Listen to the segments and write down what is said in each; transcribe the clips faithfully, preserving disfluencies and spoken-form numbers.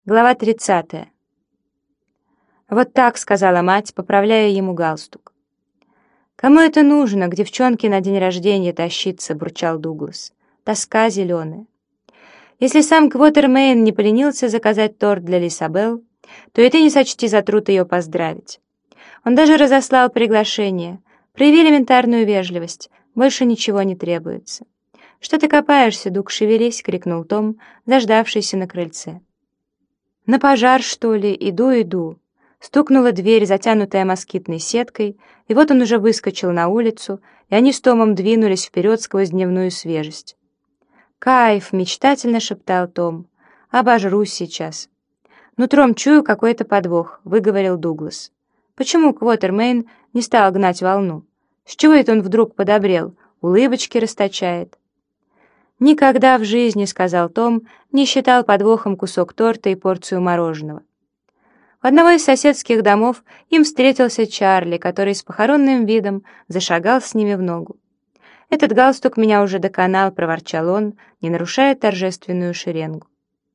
Глава тридцатая. «Вот так», — сказала мать, поправляя ему галстук. «Кому это нужно, к девчонке на день рождения тащиться?» — бурчал Дуглас. «Тоска зеленая». Если сам Квотермейн не поленился заказать торт для Лисабел, то и ты не сочти за труд ее поздравить. Он даже разослал приглашение. Прояви элементарную вежливость, больше ничего не требуется. «Что ты копаешься, Дуг, шевелись!» — крикнул Том, заждавшийся на крыльце. «На пожар, что ли? Иду, иду!» Стукнула дверь, затянутая москитной сеткой, и вот он уже выскочил на улицу, и они с Томом двинулись вперед сквозь дневную свежесть. «Кайф!» — мечтательно шептал Том. «Обожрусь сейчас!» «Нутром чую какой-то подвох», — выговорил Дуглас. «Почему Квотермейн не стал гнать волну? С чего это он вдруг подобрел? Улыбочки расточает». «Никогда в жизни, — сказал Том, — не считал подвохом кусок торта и порцию мороженого». У одного из соседских домов им встретился Чарли, который с похоронным видом зашагал с ними в ногу. «Этот галстук меня уже доконал», — проворчал он, не нарушая торжественную шеренгу.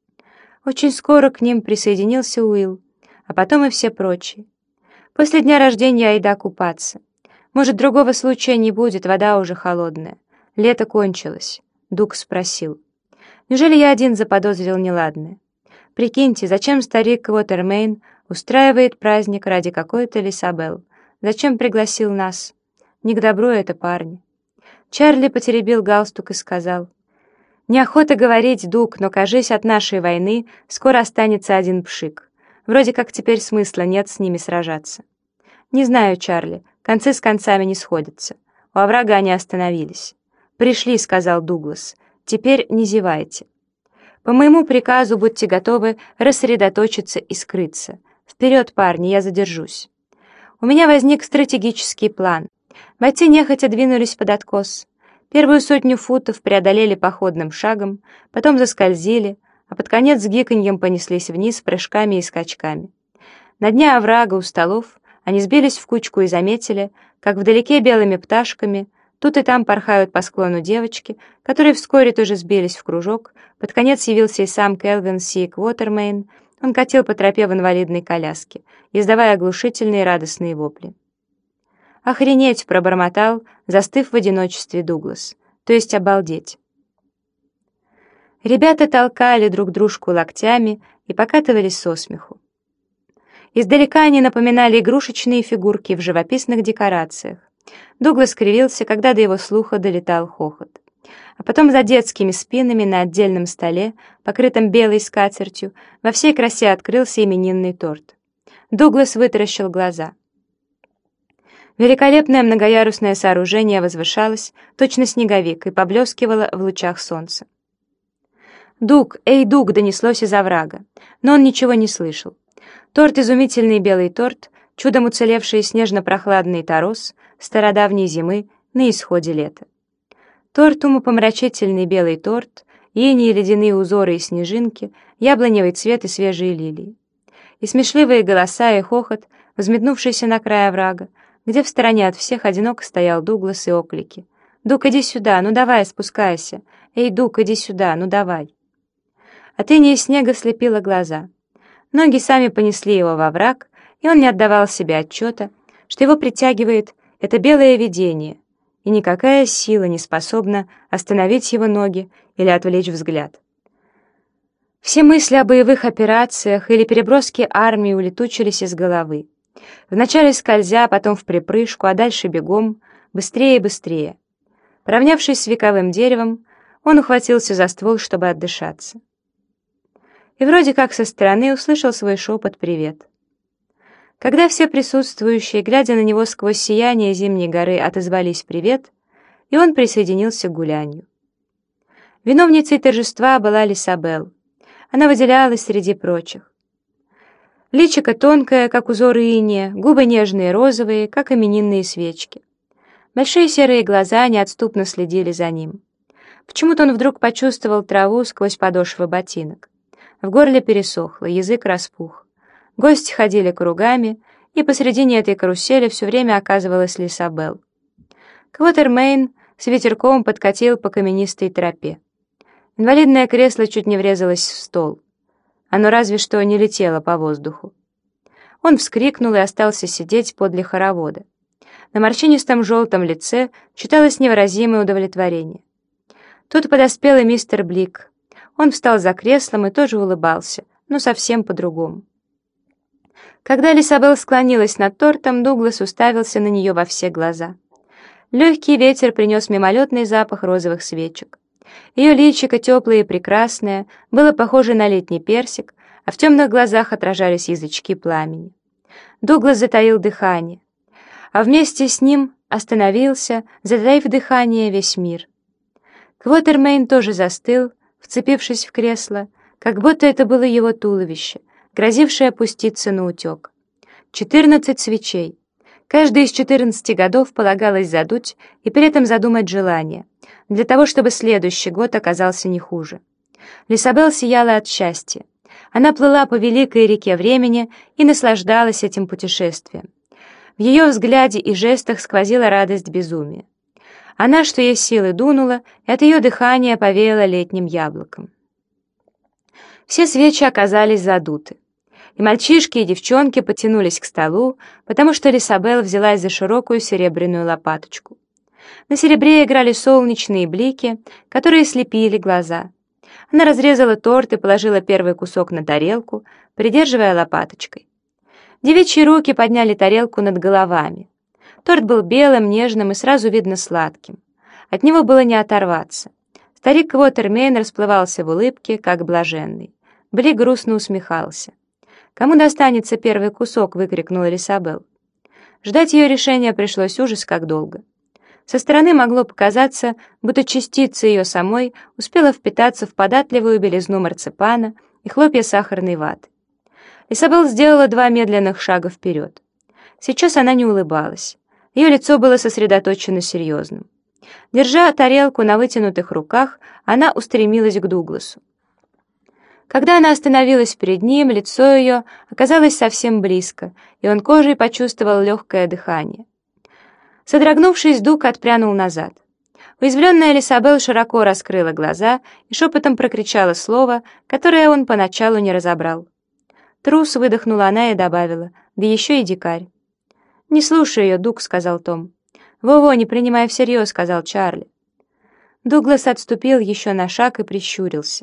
Очень скоро к ним присоединился Уилл, а потом и все прочие. После дня рождения айда купаться. Может, другого случая не будет, вода уже холодная. Лето кончилось. Дуг спросил. «Неужели я один заподозрил неладное? Прикиньте, зачем старик Квотермейн устраивает праздник ради какой-то Лисабел? Зачем пригласил нас? Не к добру это, парни». Чарли потеребил галстук и сказал. «Неохота говорить, Дуг, но, кажись, от нашей войны скоро останется один пшик. Вроде как теперь смысла нет с ними сражаться». «Не знаю, Чарли, концы с концами не сходятся. У оврага они остановились». «Пришли», — сказал Дуглас. «Теперь не зевайте. По моему приказу будьте готовы рассредоточиться и скрыться. Вперед, парни, я задержусь». У меня возник стратегический план. Бойцы нехотя двинулись под откос. Первую сотню футов преодолели походным шагом, потом заскользили, а под конец с гиканьем понеслись вниз прыжками и скачками. На дне оврага у столов они сбились в кучку и заметили, как вдалеке белыми пташками тут и там порхают по склону девочки, которые вскоре тоже сбились в кружок. Под конец явился и сам Келвин Си Квотермейн. Он катил по тропе в инвалидной коляске, издавая оглушительные радостные вопли. «Охренеть!» — пробормотал, застыв в одиночестве Дуглас. «То есть обалдеть!» Ребята толкали друг дружку локтями и покатывались со смеху. Издалека они напоминали игрушечные фигурки в живописных декорациях. Дуглас кривился, когда до его слуха долетал хохот. А потом за детскими спинами на отдельном столе, покрытом белой скатертью, во всей красе открылся именинный торт. Дуглас вытаращил глаза. Великолепное многоярусное сооружение возвышалось, точно снеговик, и поблескивало в лучах солнца. «Дуг! Эй, Дуг!» — донеслось из оврага, но он ничего не слышал. Торт, изумительный белый торт, чудом уцелевший снежно-прохладный торос стародавней зимы на исходе лета. Торт, умопомрачительный белый торт, иней, ледяные узоры и снежинки, яблоневый цвет и свежие лилии. И смешливые голоса и хохот, взметнувшийся на край оврага, где в стороне от всех одиноко стоял Дуглас и оклики. «Дуг, иди сюда, ну давай, спускайся! Эй, Дуг, иди сюда, ну давай!» От инея снега слепило глаза. Ноги сами понесли его во враг, и он не отдавал себе отчета, что его притягивает это белое видение, и никакая сила не способна остановить его ноги или отвлечь взгляд. Все мысли о боевых операциях или переброске армии улетучились из головы. Вначале скользя, потом в припрыжку, а дальше бегом, быстрее и быстрее. Поравнявшись с вековым деревом, он ухватился за ствол, чтобы отдышаться. И вроде как со стороны услышал свой шепот «Привет». Когда все присутствующие, глядя на него сквозь сияние зимней горы, отозвались «Привет», и он присоединился к гулянью. Виновницей торжества была Лисабел. Она выделялась среди прочих. Личико тонкое, как узоры инея, губы нежные розовые, как именинные свечки. Большие серые глаза неотступно следили за ним. Почему-то он вдруг почувствовал траву сквозь подошвы ботинок. В горле пересохло, язык распух. Гости ходили кругами, и посредине этой карусели все время оказывалась Лисабел. Квотермейн с ветерком подкатил по каменистой тропе. Инвалидное кресло чуть не врезалось в стол. Оно разве что не летело по воздуху. Он вскрикнул и остался сидеть подле хоровода. На морщинистом желтом лице читалось невыразимое удовлетворение. Тут подоспел и мистер Блик. Он встал за креслом и тоже улыбался, но совсем по-другому. Когда Элисабел склонилась над тортом, Дуглас уставился на нее во все глаза. Легкий ветер принес мимолетный запах розовых свечек. Ее личико, теплое и прекрасное, было похоже на летний персик, а в темных глазах отражались язычки пламени. Дуглас затаил дыхание, а вместе с ним остановился, затаив дыхание, весь мир. Квотермейн тоже застыл, вцепившись в кресло, как будто это было его туловище, грозившее опуститься на утек. Четырнадцать свечей. Каждый из четырнадцати годов полагалось задуть и при этом задумать желание, для того, чтобы следующий год оказался не хуже. Элисабел сияла от счастья. Она плыла по великой реке времени и наслаждалась этим путешествием. В ее взгляде и жестах сквозила радость безумия. Она, что есть силы, дунула, и от ее дыхания повеяло летним яблоком. Все свечи оказались задуты. И мальчишки, и девчонки потянулись к столу, потому что Элисабел взялась за широкую серебряную лопаточку. На серебре играли солнечные блики, которые слепили глаза. Она разрезала торт и положила первый кусок на тарелку, придерживая лопаточкой. Девичьи руки подняли тарелку над головами. Торт был белым, нежным и сразу видно сладким. От него было не оторваться. Старик Квотермейн расплывался в улыбке, как блаженный. Блик грустно усмехался. «Кому достанется первый кусок?» — выкрикнула Элисабел. Ждать ее решения пришлось ужас как долго. Со стороны могло показаться, будто частица ее самой успела впитаться в податливую белизну марципана и хлопья сахарной ваты. Элисабел сделала два медленных шага вперед. Сейчас она не улыбалась. Ее лицо было сосредоточено серьезным. Держа тарелку на вытянутых руках, она устремилась к Дугласу. Когда она остановилась перед ним, лицо ее оказалось совсем близко, и он кожей почувствовал легкое дыхание. Содрогнувшись, Дуг отпрянул назад. Уязвленная Элисабел широко раскрыла глаза и шепотом прокричала слово, которое он поначалу не разобрал. «Трус», — выдохнула она и добавила, «да еще и дикарь». «Не слушай ее, Дуг», — сказал Том. «Во-во, не принимай всерьез», — сказал Чарли. Дуглас отступил еще на шаг и прищурился.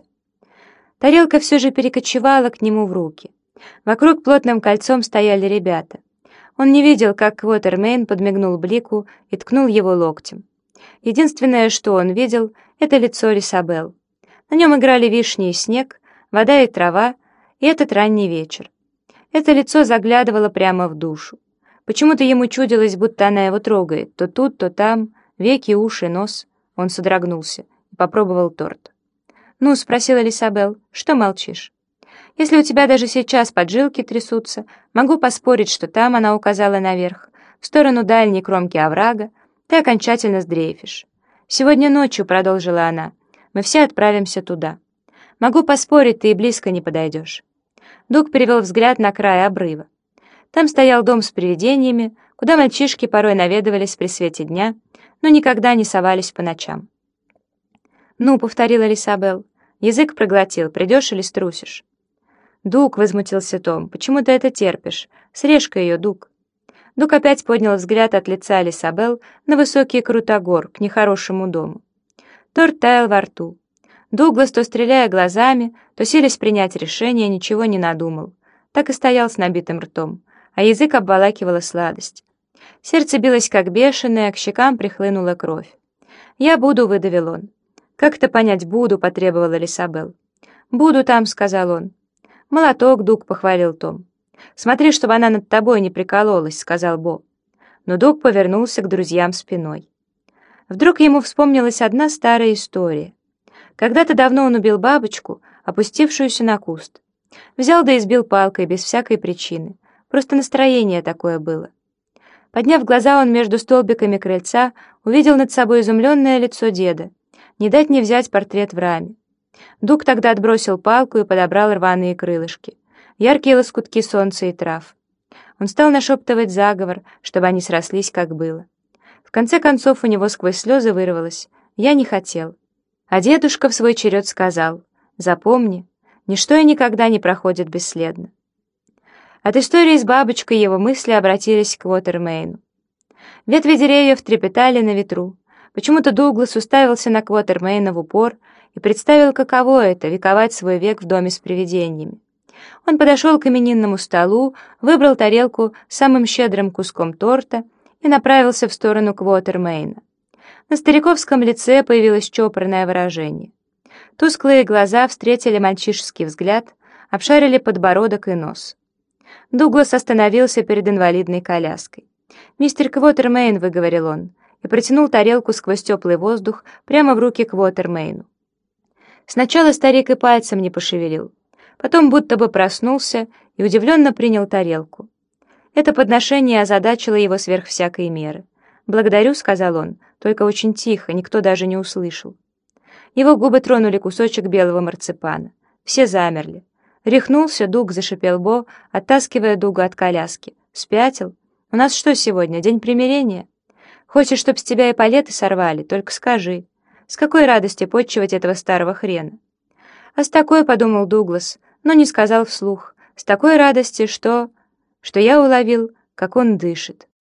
Тарелка все же перекочевала к нему в руки. Вокруг плотным кольцом стояли ребята. Он не видел, как Квотермейн подмигнул Блику и ткнул его локтем. Единственное, что он видел, — это лицо Элисабел. На нем играли вишни и снег, вода и трава, и этот ранний вечер. Это лицо заглядывало прямо в душу. Почему-то ему чудилось, будто она его трогает, то тут, то там, веки, уши, нос. Он содрогнулся и попробовал торт. «Ну?» — спросила Элисабел. «Что молчишь? Если у тебя даже сейчас поджилки трясутся, могу поспорить, что там, — она указала наверх, в сторону дальней кромки оврага, — ты окончательно сдрейфишь. Сегодня ночью, — продолжила она, — мы все отправимся туда. Могу поспорить, ты и близко не подойдешь». Дуг перевел взгляд на край обрыва. Там стоял дом с привидениями, куда мальчишки порой наведывались при свете дня, но никогда не совались по ночам. «Ну», — повторила Элисабел, — «язык проглотил, придешь или струсишь?» «Дуг», — возмутился Том, — «почему ты это терпишь? Срежь-ка ее, Дуг». Дуг опять поднял взгляд от лица Элисабел на высокий крутогор, к нехорошему дому. Торт таял во рту. Дуглас, то стреляя глазами, то силясь принять решение, ничего не надумал. Так и стоял с набитым ртом, а язык обволакивала сладость. Сердце билось как бешеное, к щекам прихлынула кровь. «Я буду», — выдавил он. «Как это понять буду?» — потребовала Элисабел. «Буду там», — сказал он. «Молоток», — Дуг похвалил Том. «Смотри, чтобы она над тобой не прикололась», — сказал Бо. Но Дуг повернулся к друзьям спиной. Вдруг ему вспомнилась одна старая история. Когда-то давно он убил бабочку, опустившуюся на куст. Взял да избил палкой без всякой причины. Просто настроение такое было. Подняв глаза, он между столбиками крыльца увидел над собой изумленное лицо деда. Не дать не взять портрет в раме. Дуг тогда отбросил палку и подобрал рваные крылышки, яркие лоскутки солнца и трав. Он стал нашептывать заговор, чтобы они срослись, как было. В конце концов у него сквозь слезы вырвалось: «Я не хотел». А дедушка в свой черед сказал: «Запомни, Ничто и никогда не проходит бесследно. От истории с бабочкой его мысли обратились к Квотермейну. Ветви деревьев трепетали на ветру. Почему-то Дуглас уставился на Квотермейна в упор и представил, каково это — вековать свой век в доме с привидениями. Он подошел к именинному столу, выбрал тарелку с самым щедрым куском торта и направился в сторону Квотермейна. На стариковском лице появилось чопорное выражение. Тусклые глаза встретили мальчишеский взгляд, обшарили подбородок и нос. Дуглас остановился перед инвалидной коляской. «Мистер Квотермейн», — выговорил он, и протянул тарелку сквозь теплый воздух прямо в руки Квотермейну. Сначала старик и пальцем не пошевелил, потом будто бы проснулся и удивленно принял тарелку. Это подношение озадачило его сверх всякой меры. «Благодарю», — сказал он, только очень тихо, никто даже не услышал. Его губы тронули кусочек белого марципана. Все замерли. Рехнулся, Дуг, зашипел Бо, оттаскивая Дуга от коляски. «Спятил? У нас что сегодня, день примирения? Хочешь, чтоб с тебя эполеты сорвали? Только скажи. С какой радости подчивать этого старого хрена?» А с такой, — подумал Дуглас, но не сказал вслух, — с такой радости, что... что я уловил, как он дышит.